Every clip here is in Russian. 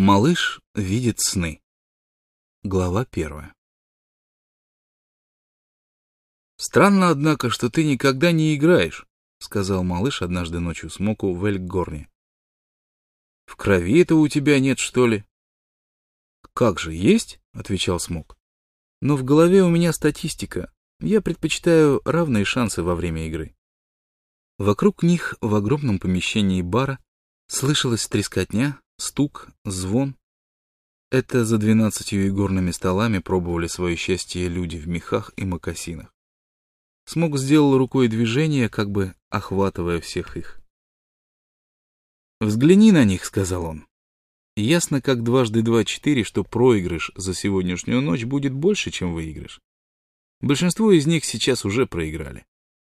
Малыш видит сны. Глава 1. «Странно, однако, что ты никогда не играешь», — сказал малыш однажды ночью Смоку в Эльггорне. «В крови этого у тебя нет, что ли?» «Как же, есть», — отвечал Смок. «Но в голове у меня статистика. Я предпочитаю равные шансы во время игры». Вокруг них в огромном помещении бара слышалась трескотня, стук, звон. Это за 12 игорными столами пробовали свое счастье люди в мехах и мокасинах. Смок сделал рукой движение, как бы охватывая всех их. «Взгляни на них», — сказал он. «Ясно, как 2 × 2 = 4, что проигрыш за сегодняшнюю ночь будет больше, чем выигрыш. Большинство из них сейчас уже проиграли».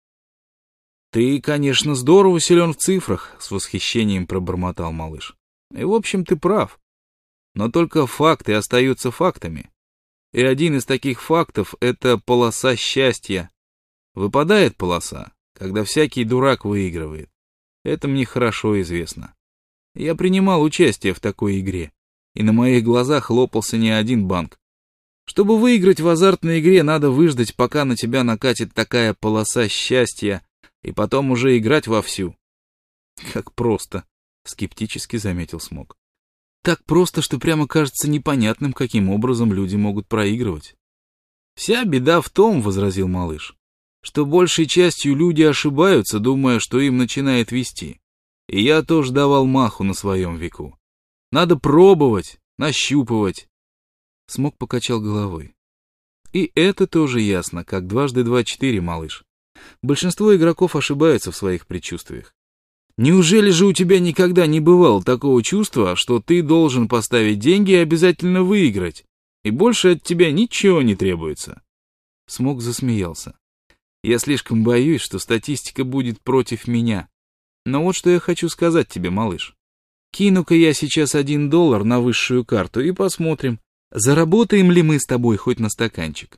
«Ты, конечно, здорово силен в цифрах», — с восхищением пробормотал малыш. «И, в общем, ты прав. Но только факты остаются фактами. И один из таких фактов — это полоса счастья. Выпадает полоса, когда всякий дурак выигрывает. Это мне хорошо известно. Я принимал участие в такой игре, и на моих глазах лопался не один банк. Чтобы выиграть в азартной игре, надо выждать, пока на тебя накатит такая полоса счастья, и потом уже играть вовсю». «Как просто», — скептически заметил Смок. «Так просто, что прямо кажется непонятным, каким образом люди могут проигрывать». «Вся беда в том, — возразил малыш, — что большей частью люди ошибаются, думая, что им начинает везти. И я тоже давал маху на своем веку. Надо пробовать, нащупывать». Смок покачал головой. «И это тоже ясно, как 2 × 2 = 4, малыш. Большинство игроков ошибаются в своих предчувствиях. Неужели же у тебя никогда не бывало такого чувства, что ты должен поставить деньги и обязательно выиграть, и больше от тебя ничего не требуется?» Смок засмеялся. «Я слишком боюсь, что статистика будет против меня. Но вот что я хочу сказать тебе, малыш. Кину-ка я сейчас $1 на высшую карту и посмотрим, заработаем ли мы с тобой хоть на стаканчик».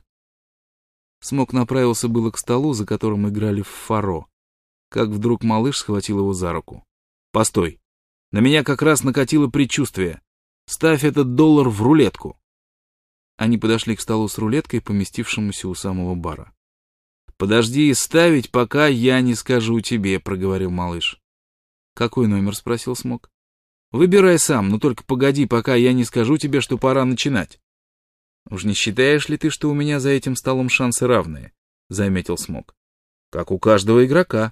Смок направился было к столу, за которым играли в фаро, как вдруг малыш схватил его за руку. «Постой! На меня как раз накатило предчувствие. Ставь этот $1 в рулетку». Они подошли к столу с рулеткой, поместившемуся у самого бара. «Подожди ставить, пока я не скажу тебе», — проговорил малыш. «Какой номер?» — спросил Смок. «Выбирай сам, но только погоди, пока я не скажу тебе, что пора начинать». «Уж не считаешь ли ты, что у меня за этим столом шансы равные?» — заметил Смок. «Как у каждого игрока».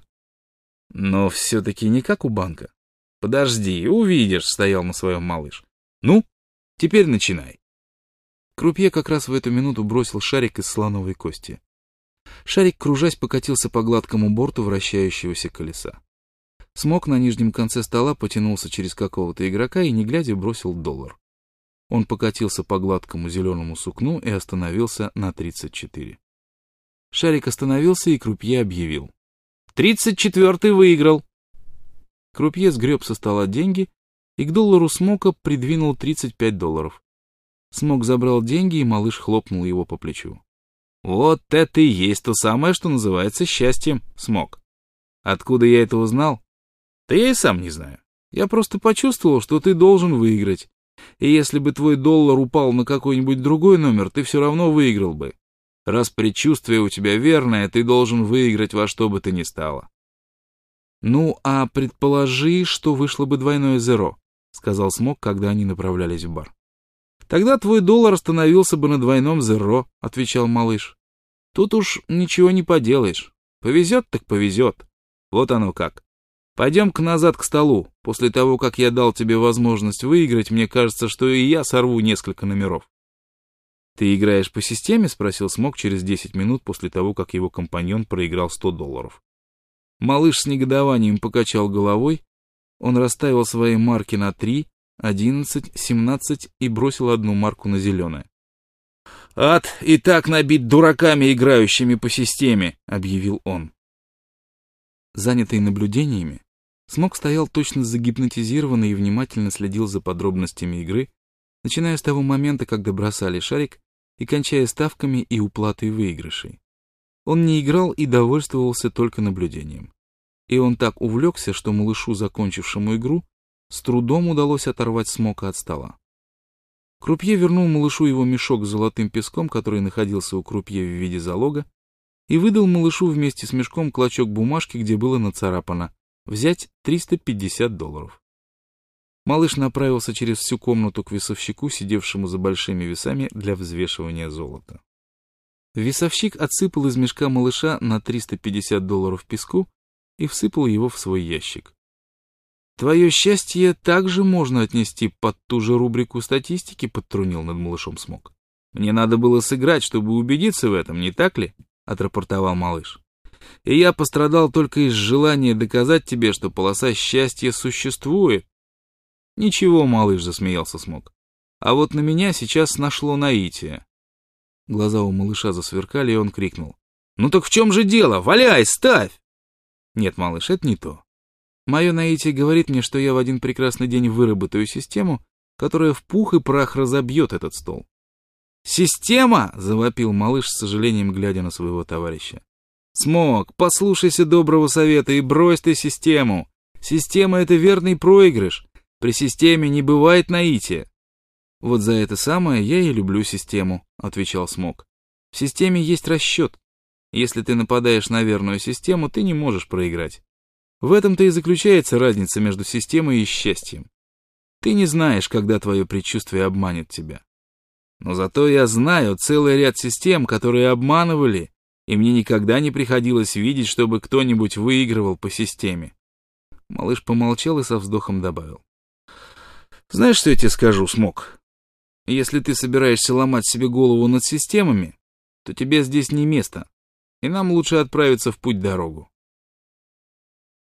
«Но все-таки не как у банка». «Подожди, увидишь», — стоял на своем малыш. «Ну, теперь начинай». Крупье как раз в эту минуту бросил шарик из слоновой кости. Шарик, кружась, покатился по гладкому борту вращающегося колеса. Смок на нижнем конце стола потянулся через какого-то игрока и, не глядя, бросил $1. Он покатился по гладкому зеленому сукну и остановился на 34. Шарик остановился, и крупье объявил: 34-й выиграл. Крупье сгреб со стола деньги и к $1 Смока придвинул $35. Смок забрал деньги, и малыш хлопнул его по плечу. «Вот это и есть то самое, что называется счастьем, Смок. Откуда я это узнал? Да я и сам не знаю. Я просто почувствовал, что ты должен выиграть. И если бы твой $1 упал на какой-нибудь другой номер, ты все равно выиграл бы. Раз предчувствие у тебя верное, ты должен выиграть во что бы то ни стало». «Ну, а предположи, что вышло бы двойное зеро», — сказал Смок, когда они направлялись в бар. «Тогда твой $1 остановился бы на двойном зеро», — отвечал малыш. «Тут уж ничего не поделаешь. Повезет так повезет. Вот оно как. Пойдем-ка назад к столу. После того, как я дал тебе возможность выиграть, мне кажется, что и я сорву несколько номеров». «Ты играешь по системе?» — спросил Смок через 10 минут после того, как его компаньон проиграл $100. Малыш с негодованием покачал головой. Он расставил свои марки на 3, 11, 17 и бросил одну марку на зеленое. «Ад и так набит дураками, играющими по системе», — объявил он. Занятый наблюдениями, Смок стоял точно загипнотизированный и внимательно следил за подробностями игры, начиная с того момента, когда бросали шарик, и кончая ставками и уплатой выигрышей. Он не играл и довольствовался только наблюдением. И он так увлекся, что малышу, закончившему игру, с трудом удалось оторвать Смока от стола. Крупье вернул малышу его мешок с золотым песком, который находился у крупье в виде залога, и выдал малышу вместе с мешком клочок бумажки, где было нацарапано «Взять $350». Малыш направился через всю комнату к весовщику, сидевшему за большими весами для взвешивания золота. Весовщик отсыпал из мешка малыша на $350 песку и всыпал его в свой ящик. «Твое счастье также можно отнести под ту же рубрику статистики», — подтрунил над малышом Смок. «Мне надо было сыграть, чтобы убедиться в этом, не так ли?» — отрапортовал малыш. «И я пострадал только из желания доказать тебе, что полоса счастья существует». «Ничего, малыш», — засмеялся Смок. «А вот на меня сейчас нашло наитие». Глаза у малыша засверкали, и он крикнул: «Ну так в чем же дело? Валяй, ставь!» «Нет, малыш, это не то. Мое наитие говорит мне, что я в один прекрасный день выработаю систему, которая в пух и прах разобьет этот стол». «Система!» — завопил малыш, с сожалением глядя на своего товарища. «Смок, послушайся доброго совета и брось ты систему. Система — это верный проигрыш. При системе не бывает наития». «Вот за это самое я и люблю систему», — отвечал Смок. «В системе есть расчет. Если ты нападаешь на верную систему, ты не можешь проиграть. В этом-то и заключается разница между системой и счастьем. Ты не знаешь, когда твое предчувствие обманет тебя. Но зато я знаю целый ряд систем, которые обманывали, и мне никогда не приходилось видеть, чтобы кто-нибудь выигрывал по системе». Малыш помолчал и со вздохом добавил: «Знаешь, что я тебе скажу, Смок? Если ты собираешься ломать себе голову над системами, то тебе здесь не место, и нам лучше отправиться в путь-дорогу».